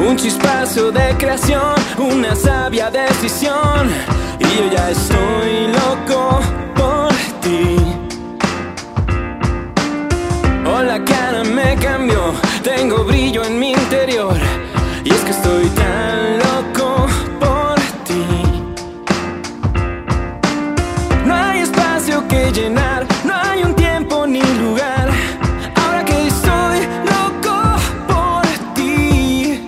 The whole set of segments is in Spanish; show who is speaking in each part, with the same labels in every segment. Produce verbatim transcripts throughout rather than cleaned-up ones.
Speaker 1: Un chispazo de creación, una sabia decisión, y yo ya estoy loco por ti. Oh, la cara me cambió, tengo brillo en mi interior, y es que estoy tan loco por ti. No hay espacio que llenar, no hay un tiempo ni lugar, ahora que estoy loco por ti.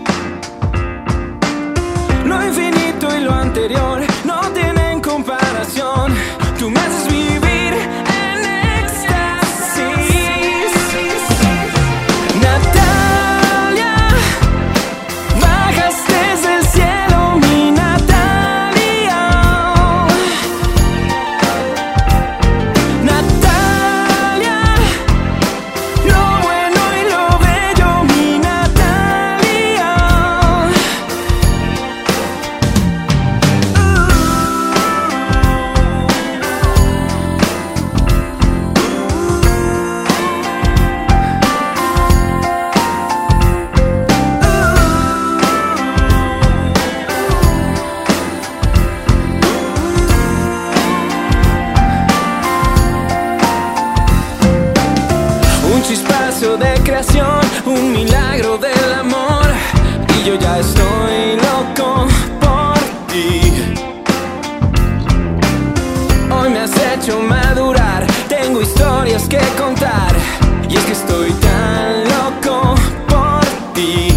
Speaker 1: Lo infinito y lo anterior no tienen comparación. Tú me haces vivir en éxtasis. Natalia, bajas desde el cielo, mi Natalia. Natalia, lo bueno y lo bello, mi Natalia. Un chispazo de creación, un milagro del amor, y yo ya estoy loco por ti. Hoy me has hecho madurar, tengo historias que contar, y es que estoy tan loco por ti.